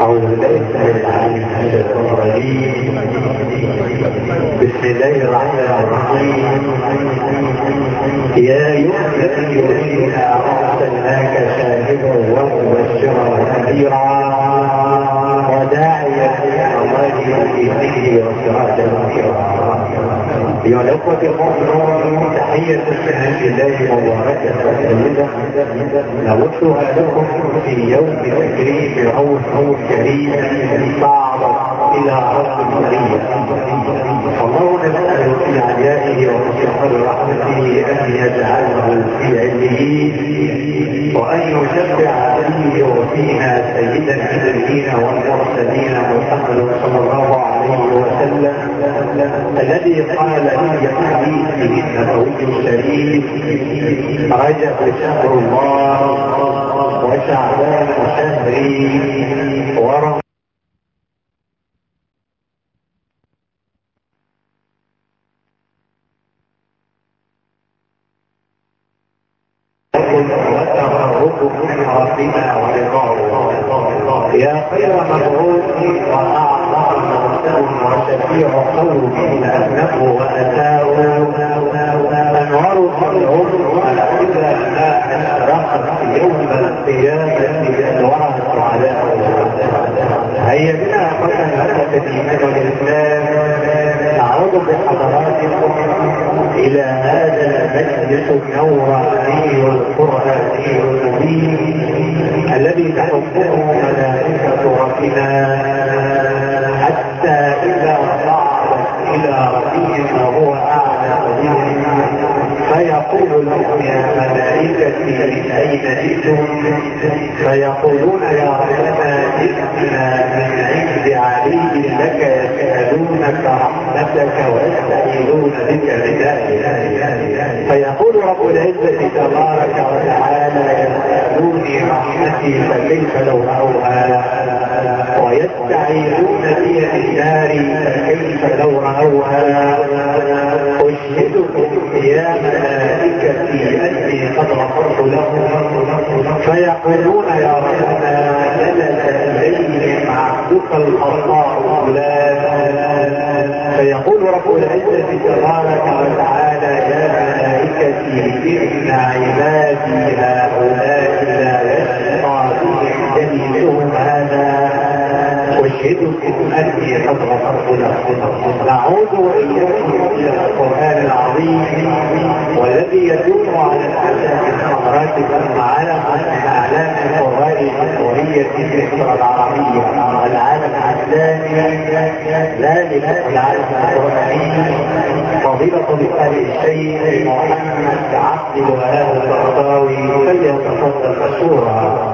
أعوذ بالله من الشيطان الرجيم. بسم الله الرحمن الرحيم. يا أيها الذين أرسلناك شاهدا ومبشرا ونذيرا وداعيا إلى الله بإذنه وسراجا منيرا. أيها الأخوة المؤمنون، تحية السلام لله مباركة طيبة نبثها لكم في يوم تكريم روح كريم صعد إلى رب البرية. الله نسأله في عليائه ومشيخة رحمته أن يجعله في عليين وأن يشفع فيه وفينا سيد النبيين والمرسلين محمد صلى الله عليه وسلم الذي قال في حديثه النبوي الشريف: رجب شهر الله وشعبان شهري ورمضان وتغرب من ربنا ورضاه. يا خير مبعوث واعظم مرسل وشفيع قوم انه واتاه انوار العمر اذا ما اشرقت يوم القيامه انورت على هيا بنا قلنا الايمان والاسلام نعود بحضراتكم الى هذا المجلس النوراني القراني المبين الذي تحبه ملائكه ربنا حتى اذا صعدت الى ربهم وهو اعلى بهم فيقول لهم: يا ملائكتي من اين جئتم؟ فيقولون: يا ربنا جئتنا من عند علي لك يسالونك رحمتك ويستعيذون بك بدائك. فيقول رب العزه تبارك وتعالى: يسالوني رحمتي فكيف لو راوها؟ ويستعيذون بي بالنار فكيف لو راوها؟ اشهدكم يا ملائكتي اني قد غفرت لهم. فيقولون: يا ربنا جلس اليهم عبدك الخطاء فلان. فيقول رب العزه تبارك وتعالى: يا ملائكتي ان عبادي هؤلاء لا يشقى بهم جليسهم هذا أشهدكم أني قد غفرت لكم. نعود وإياكم إلى القرآن العظيم والذي يدل على العلامة الحمراء علم من أعلام القراء الجمهورية مصر العربية. العالم الإسلامي ذلك العالم القرآني فضيلة الشيخ محمد عبد الوهاب القرضاوي فليتفضل مشكورا.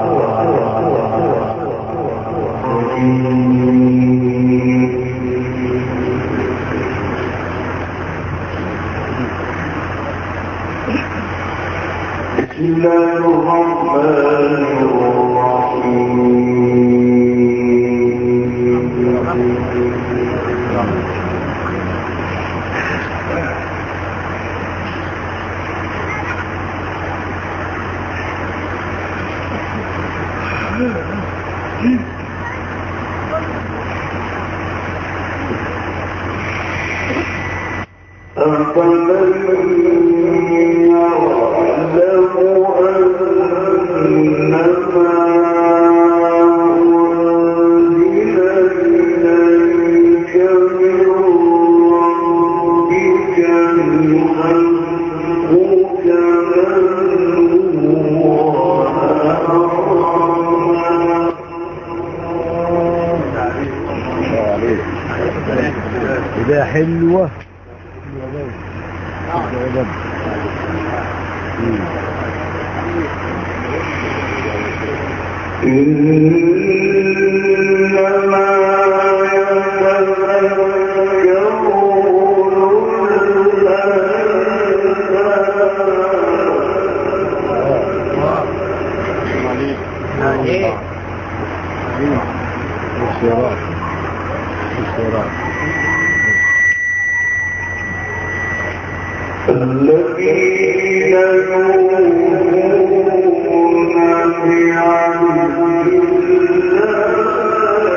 بسم الله الرحمن الرحيم. ده حلوة الذين يؤمنون بعهد الله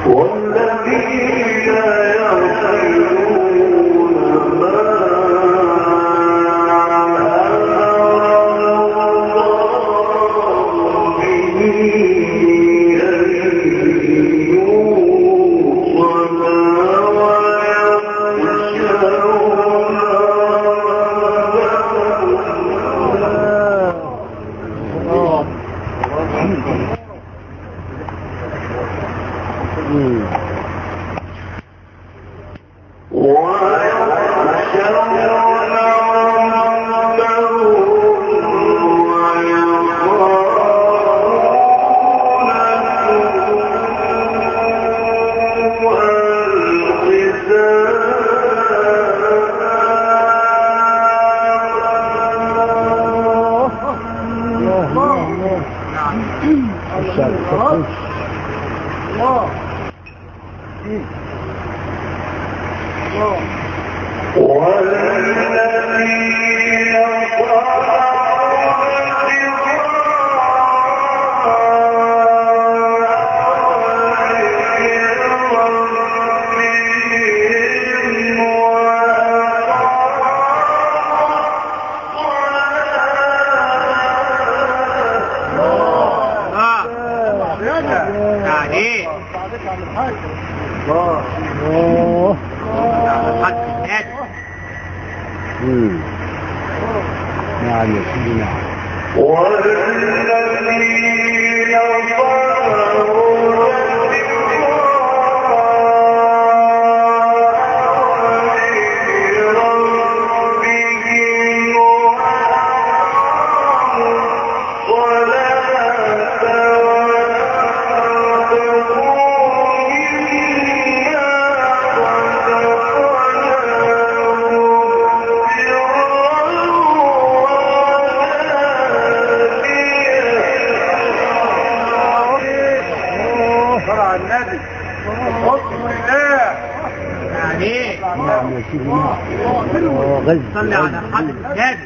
صلي على حضرة النبي.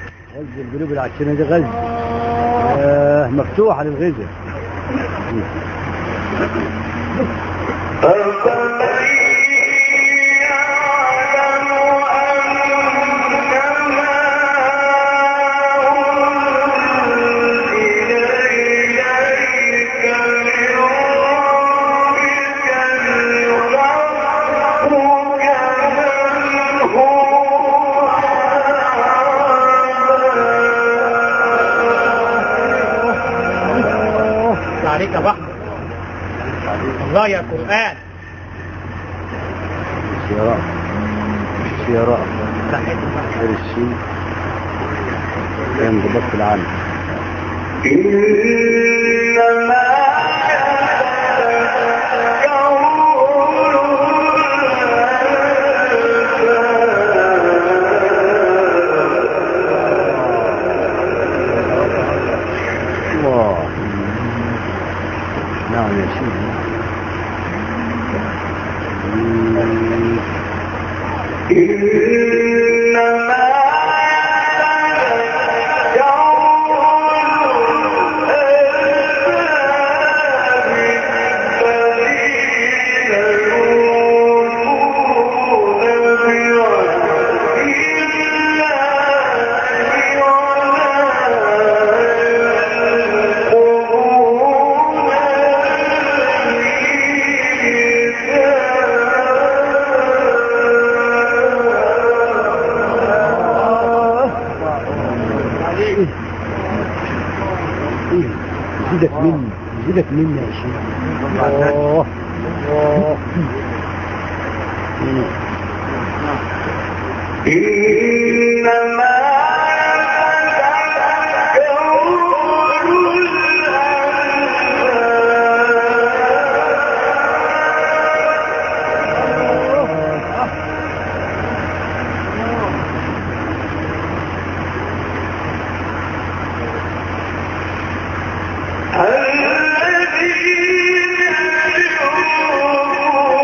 غز القلوب العشرين دي غز مفتوحة للغزة. عليك بحر الله يا قرآن. سيارات غير الشيء كان ضبط العالم. نعم يا سيدي. يزيدك مني يا شيخ. إنما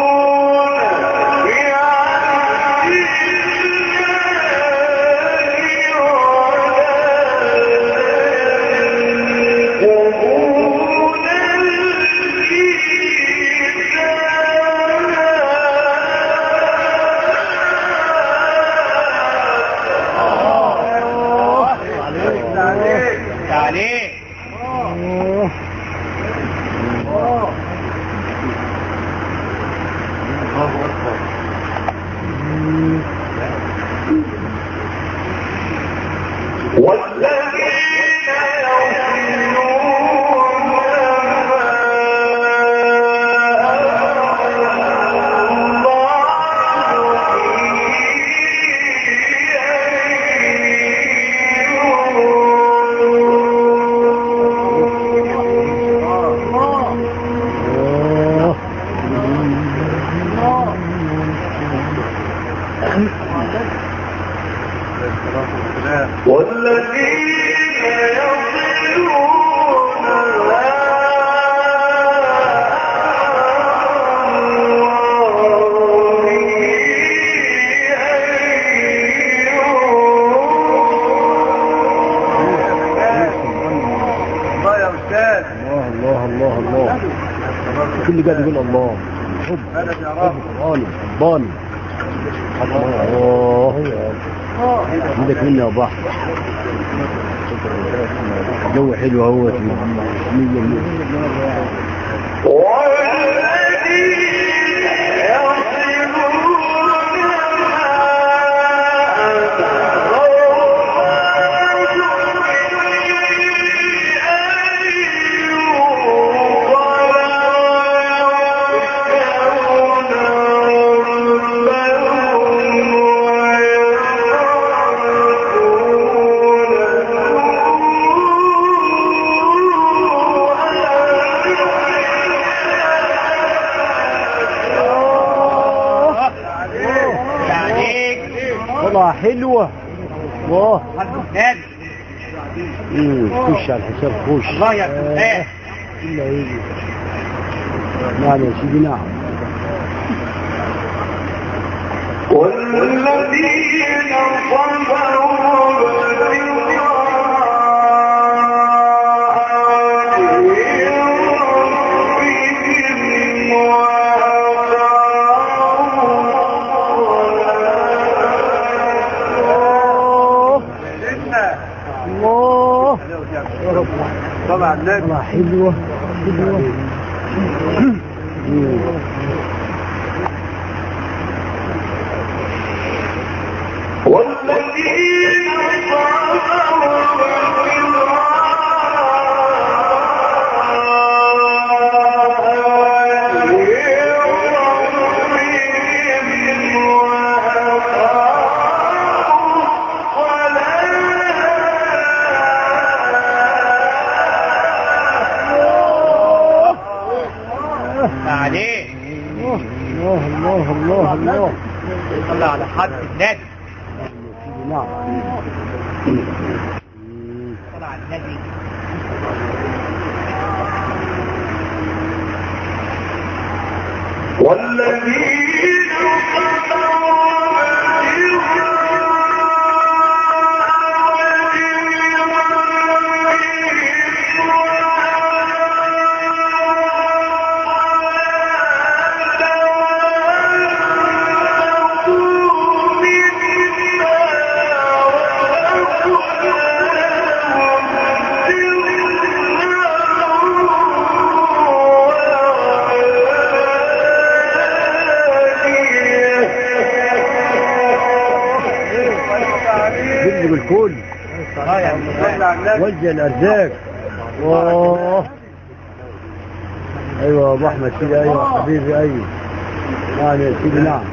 الذين كل قاعد يقول الله حب رباني رباني عندك منا وبحر جو حلو هو مية حلوة الله خش على الحساب خش الله يا فلان إلا يجي نعم يا سيدي نعم والذين صبروا طبعا الله حلوة حلوة والذين الله الله صلى على حد النبي نعم صلى على النبي والذين بالكل وجه الارزاق ايوه يا ابو احمد كده ايوه حبيبي ايوه نعم يا سيدي نعم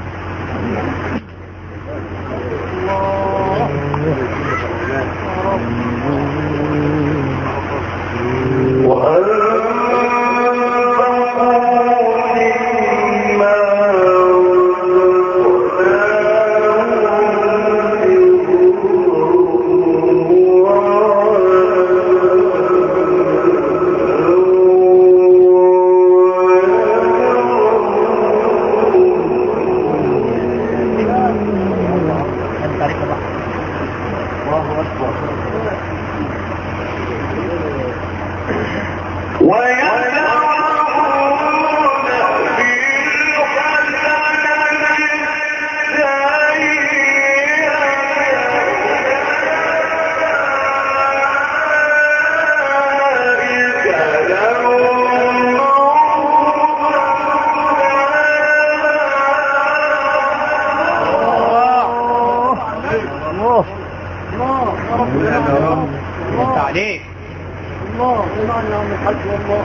انت عليك الله يلعن يا عم الحاج والله.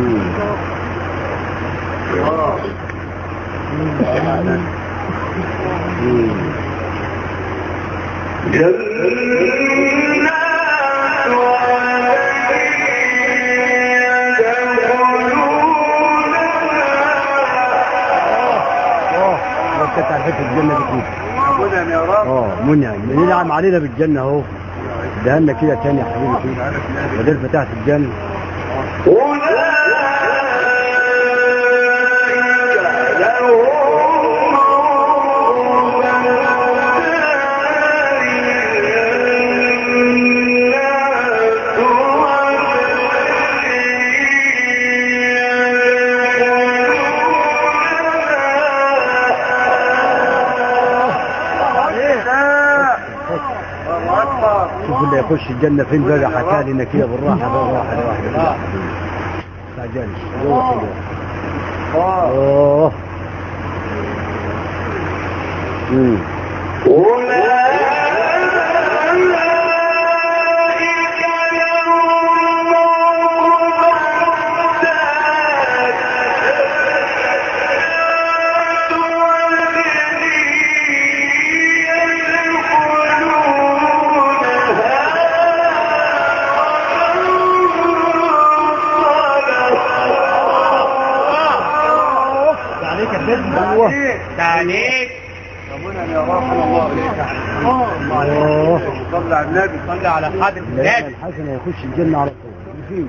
وكت على حته الجنه دي كده منعم يا رب. منعم ينعم علينا بالجنه اهو. دهنا كده تاني يا حبيبي كده بدل فتحت الجنه. شوف اللي يخش الجنة فين بقى حكى لنا كده بالراحة بقى واحدة تعجلش جوه كده. تعليك منعم يا رب. الله عليك. صلى على النبي. صلى على حضرة النبي. الحسن يخش الجنة على طول فين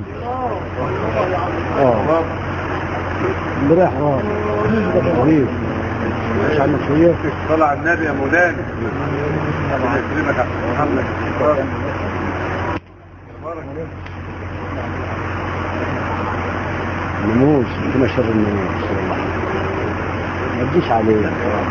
اللي رايح غريب مش عنك شوية. صلى على النبي يا مولانا. الله يكرمك يا محمد. نموذج كنا شر النموذج ما تجيش عليه.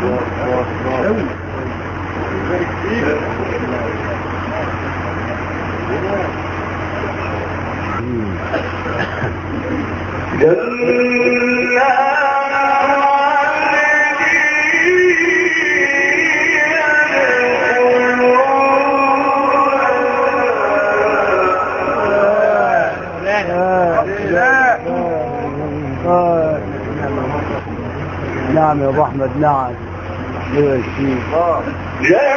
نعم يا ابو احمد نعم. ايوه يا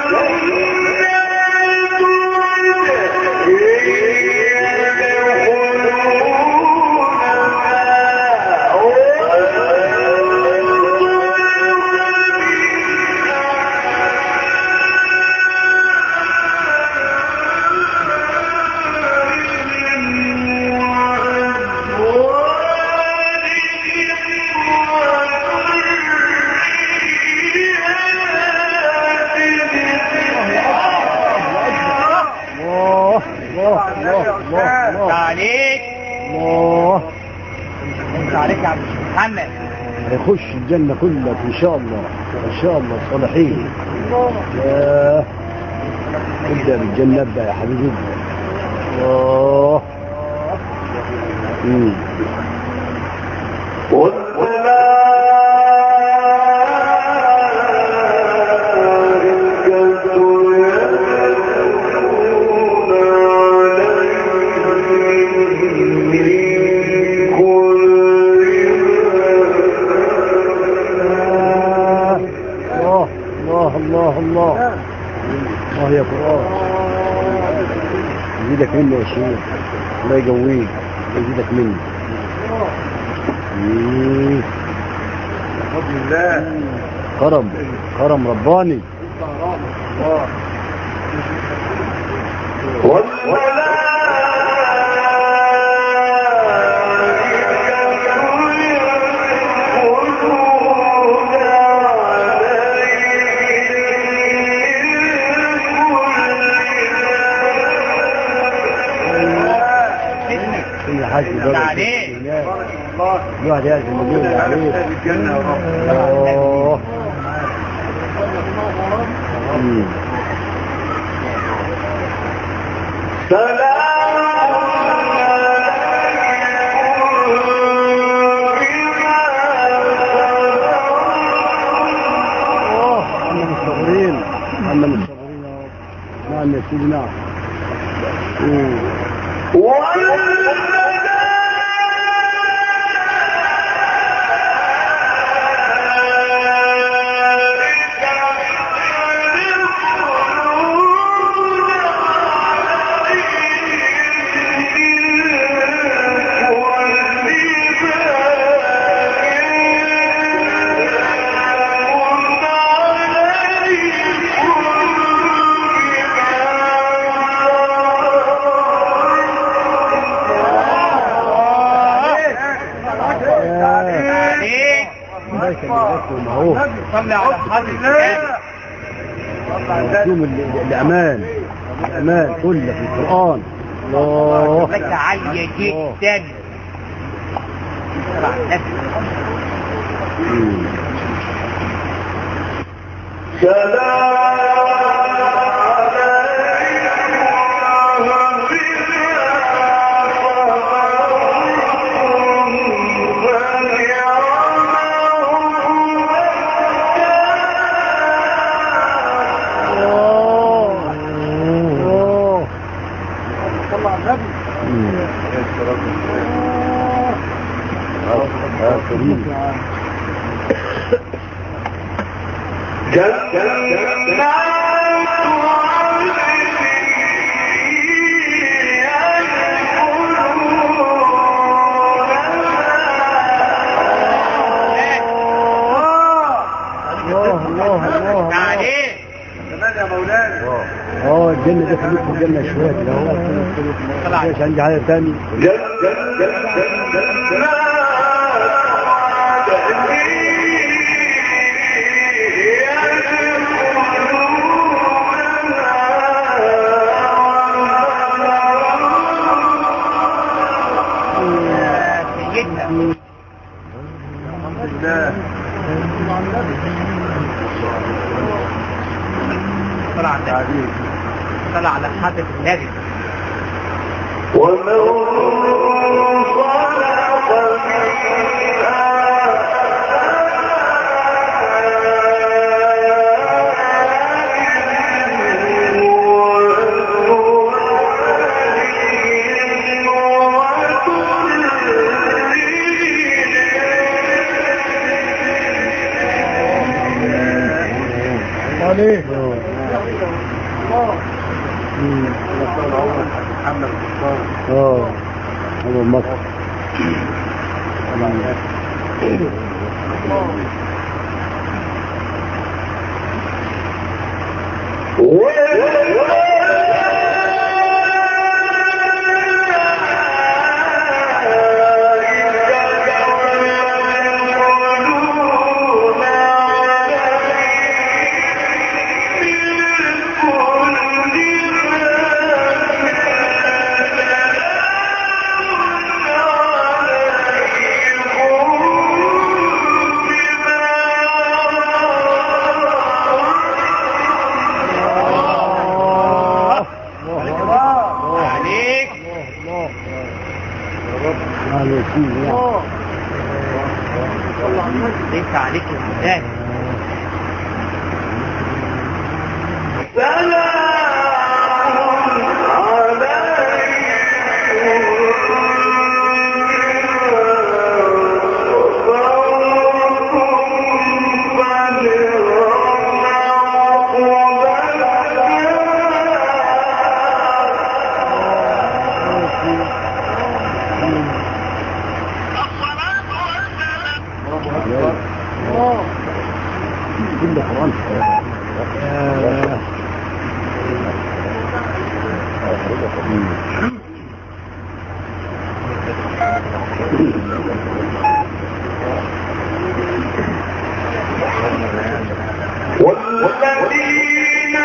تعليك. انت عليك يا عبد محمد. هيخش الجنة كلك ان شاء الله ان شاء الله صالحين. ابدأ بالجنة ابدأ يا حبيبي الله يا قرآن يزيدك منه يا شيخ الله يقويك يزيدك منه بفضل الله. كرم رباني. الواحد يأتي المدينة عليه الجنة يا رب. نعم يا سيدي نعم. صلي على حضرة الأمان كله في القرآن. الله لك عالية جدا. طبعا الجنة دي خليك في الجنة شوية كده اهو. مش عندي حاجة تاني. صلى على حضرة النبي. هو مصر. ليس عليك الهداية. كل قرآن والذين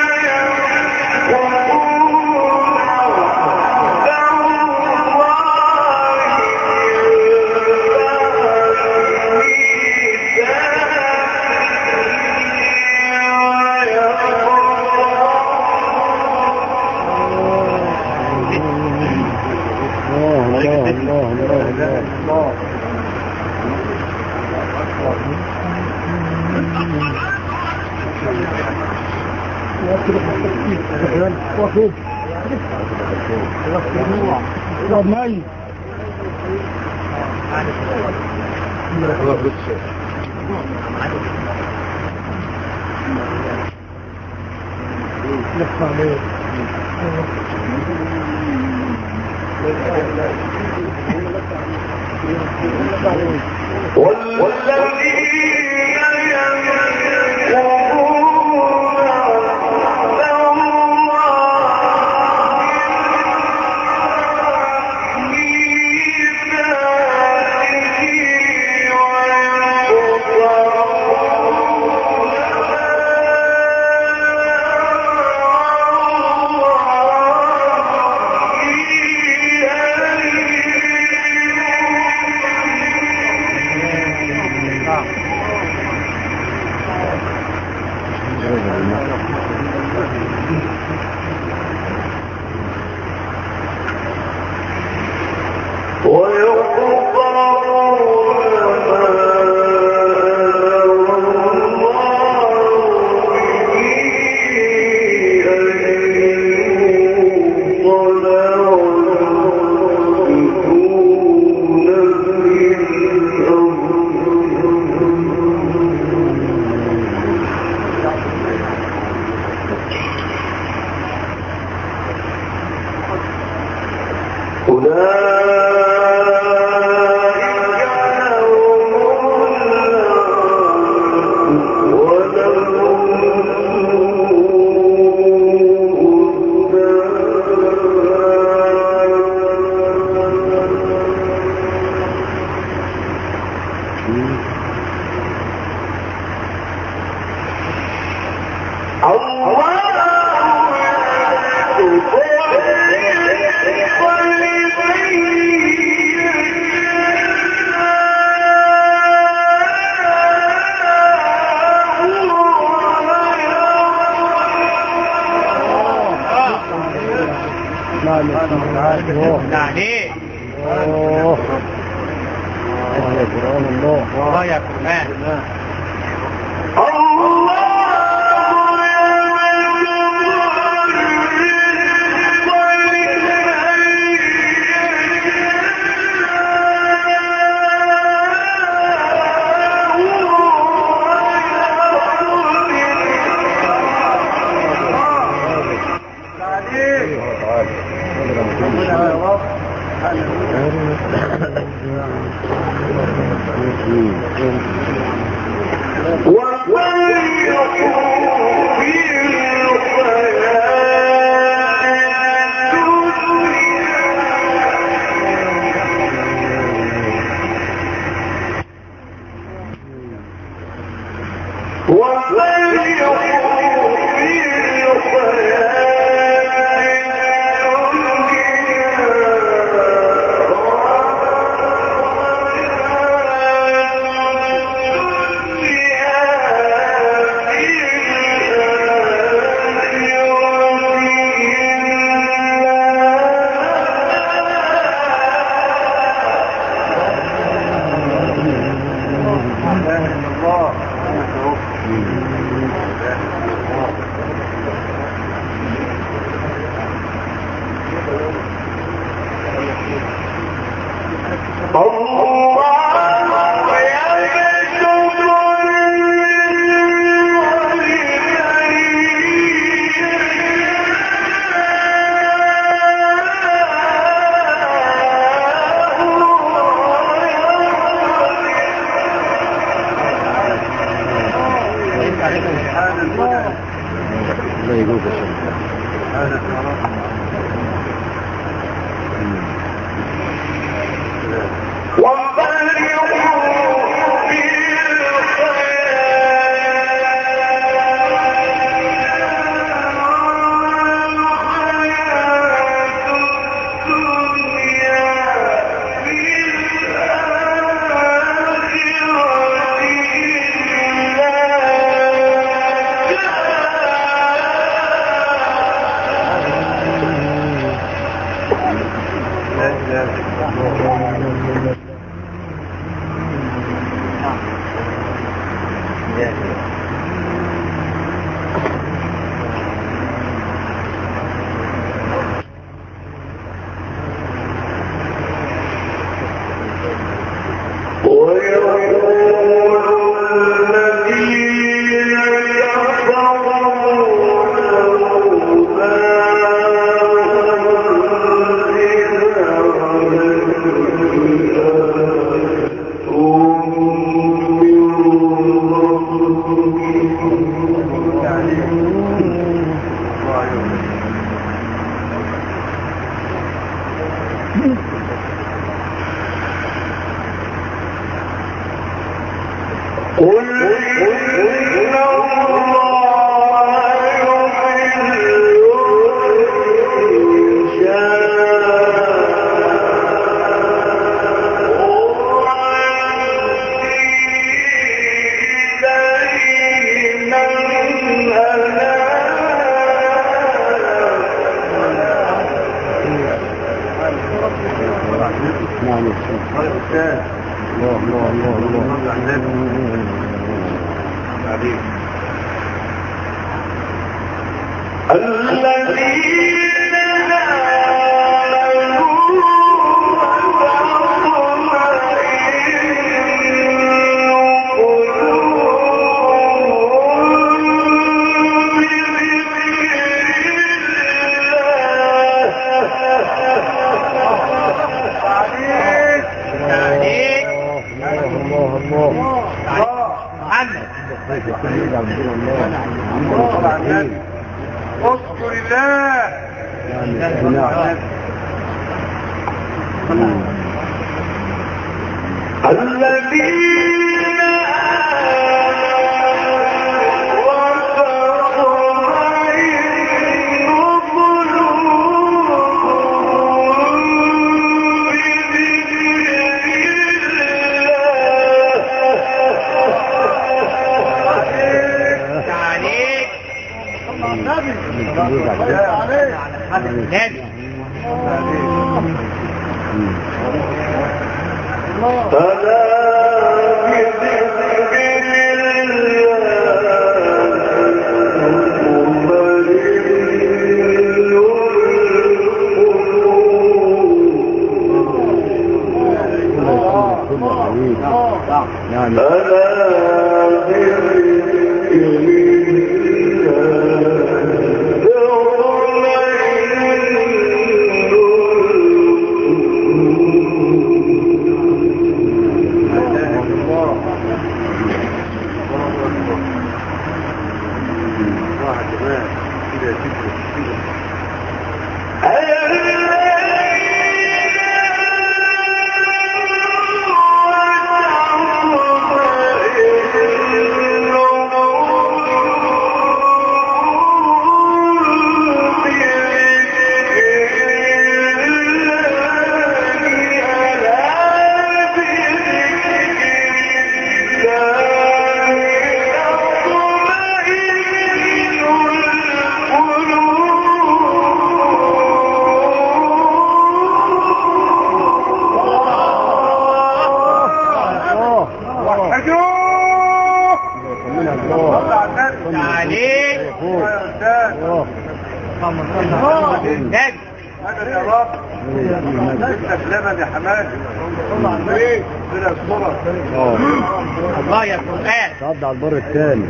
الله يا قرآن تعدى على البر الثاني.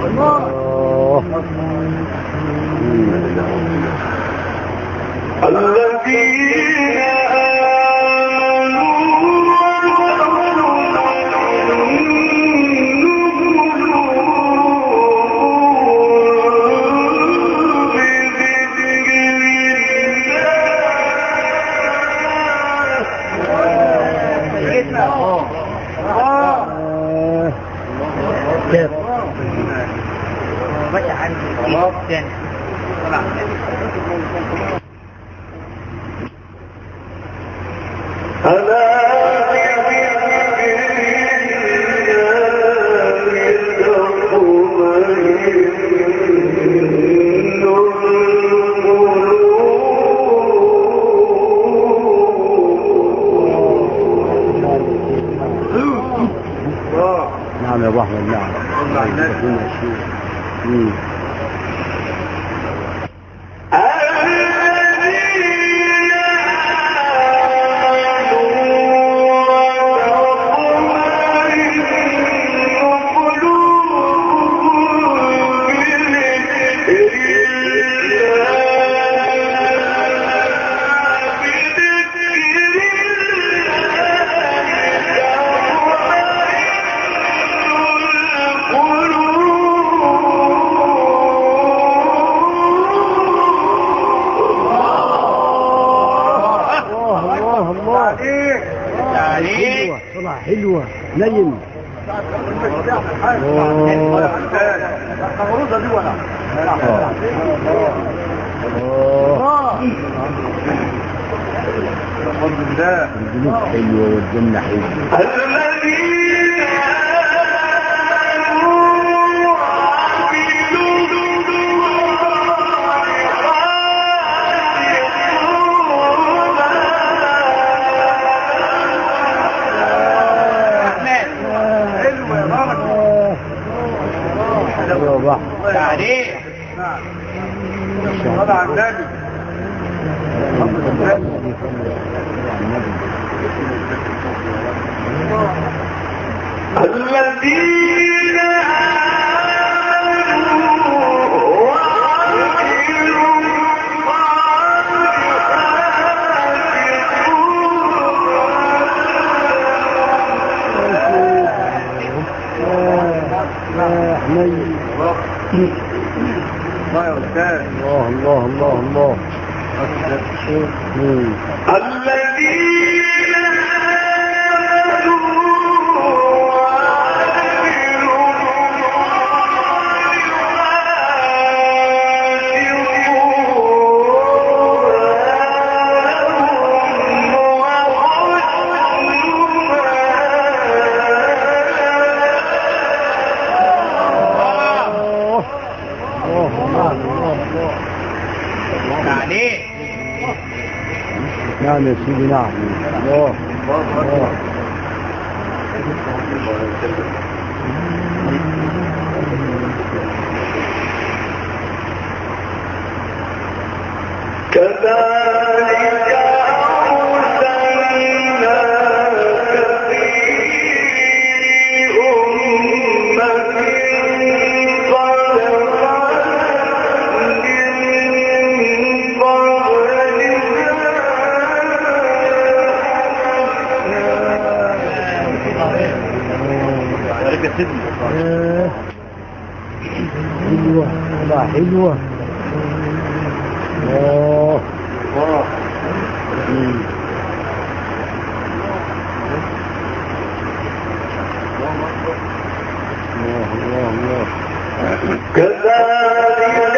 الذين نعم يا ابو احمد. نعم عليك. طلع حلوة نين. الجنود حلوة والجنة حلوة. عليك. صلى على النبي. الذين الله يا أستاذ. الله الله الله الله. الذين عليك. نعم يا سيدي نعم. الله الله. كذلك حلوة طلع حلوة. الله الله. الله الله. كذلك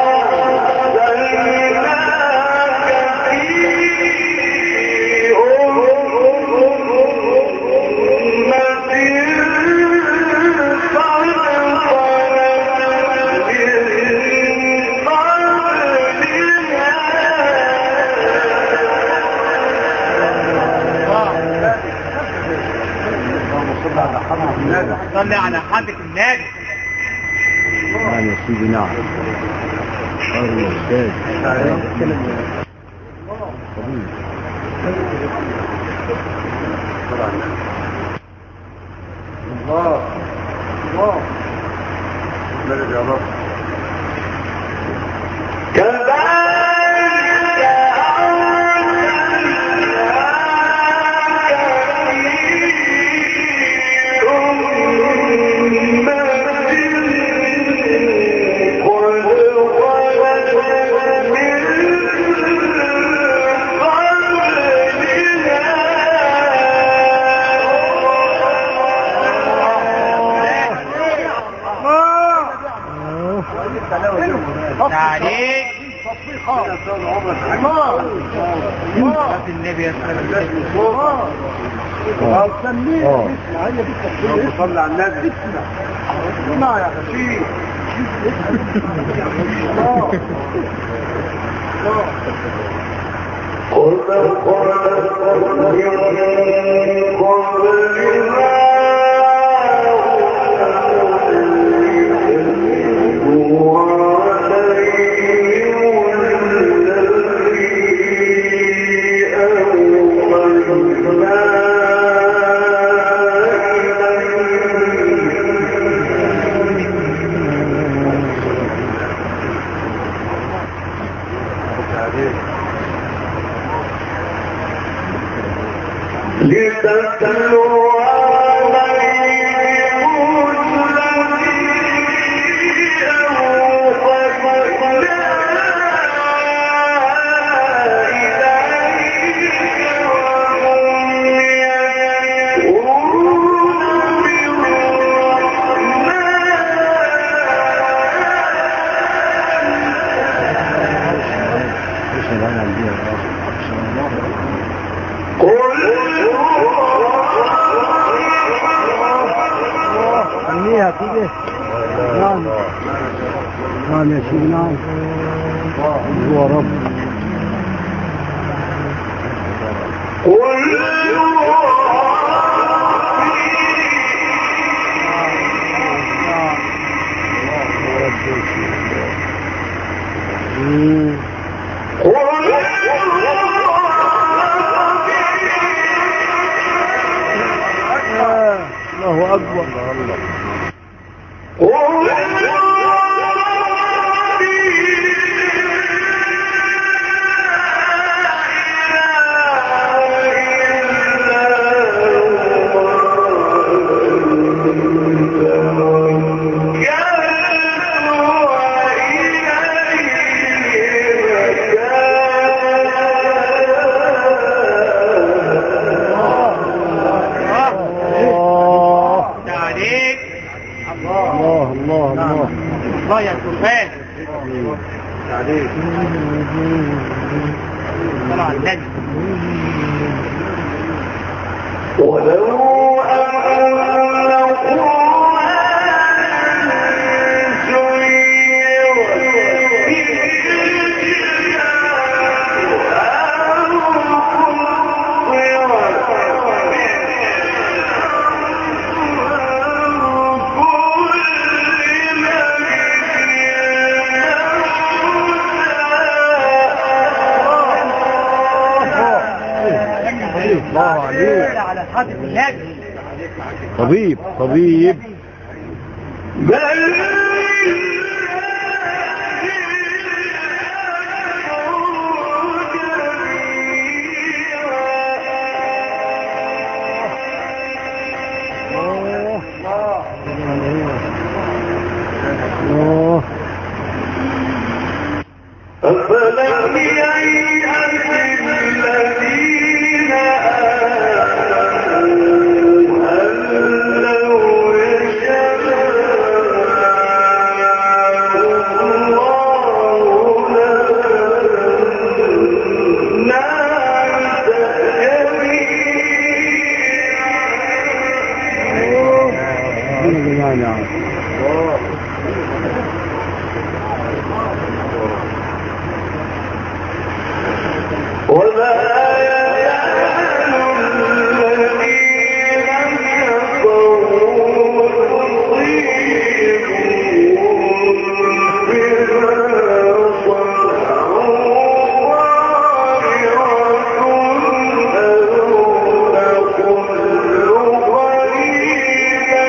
صلي على حضرة النبي. نعم يا سيدي نعم. خير يا أستاذ. الله الله. بلد يا رب. عليك. النبي صلى على النبي. اسمع يا خفيف. لتتلو عليهم خليها كده. نعم نعم يا سيدي نعم. هو رب الله أكبر. الله يا كفاية عليك طلع النبي. ولو أنه الله عليك على الحاجة النبي. طبيب طبيب. أفلم ييأس الذين آمنوا أن لو يشاء الله لهدى جميعا. وما يزال الذين كفروا يصيبون بما صنعوا قارعة أو تحل قريبا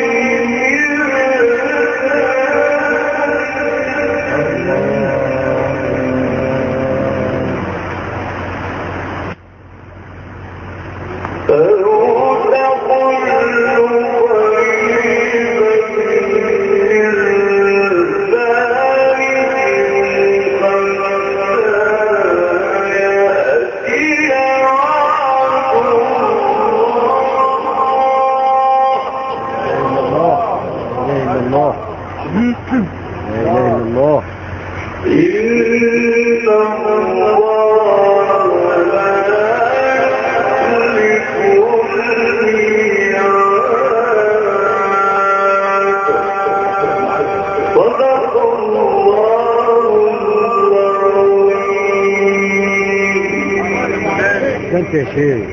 انت يا شيخ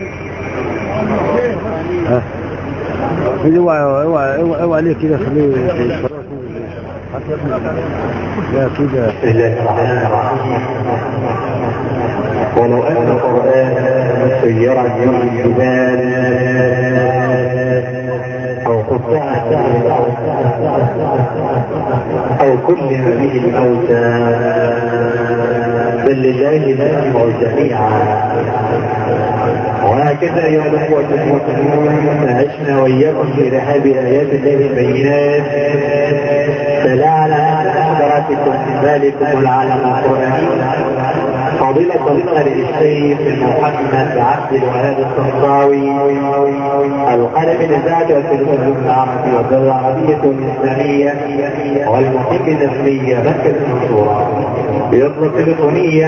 ها اوعى عليه كده خليه لا كده. ولو أن القرآن سيرت به الجبال أو قطعت أو كلم به الموتى بل لله الأمر جميعا. وهكذا أيها الأخوة المؤمنون عشنا وإياكم في رحاب آيات الله البينات، فلعل أن حضراتكم من ذلكم العالم القرآني فضيلة القارئ الشيخ محمد عبد الوهاب الصنطاوي القارئ الإذاعة والتلفزيون العربي والعربية الإسلامية والمقيم النسلية مكة المنصورة. يطلب تليفونيا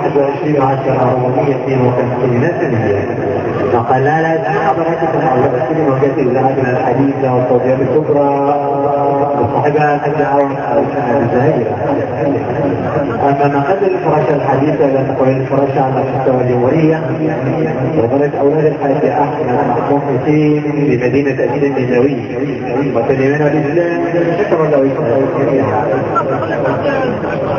21/10/452 فقال لا حضراتكم أولئك وجدت إذاعتنا الحديثة والصوتيات الكبرى وصاحبها الدعوة الزهيرة. أما نقل الفراشة الحديثة إلى تقويم الفراشة على المستوى الجمهورية وبنت أولاد الحاج أحمد محمود حسين بمدينة أمين النجوي وكلمان الإسلام شكرا له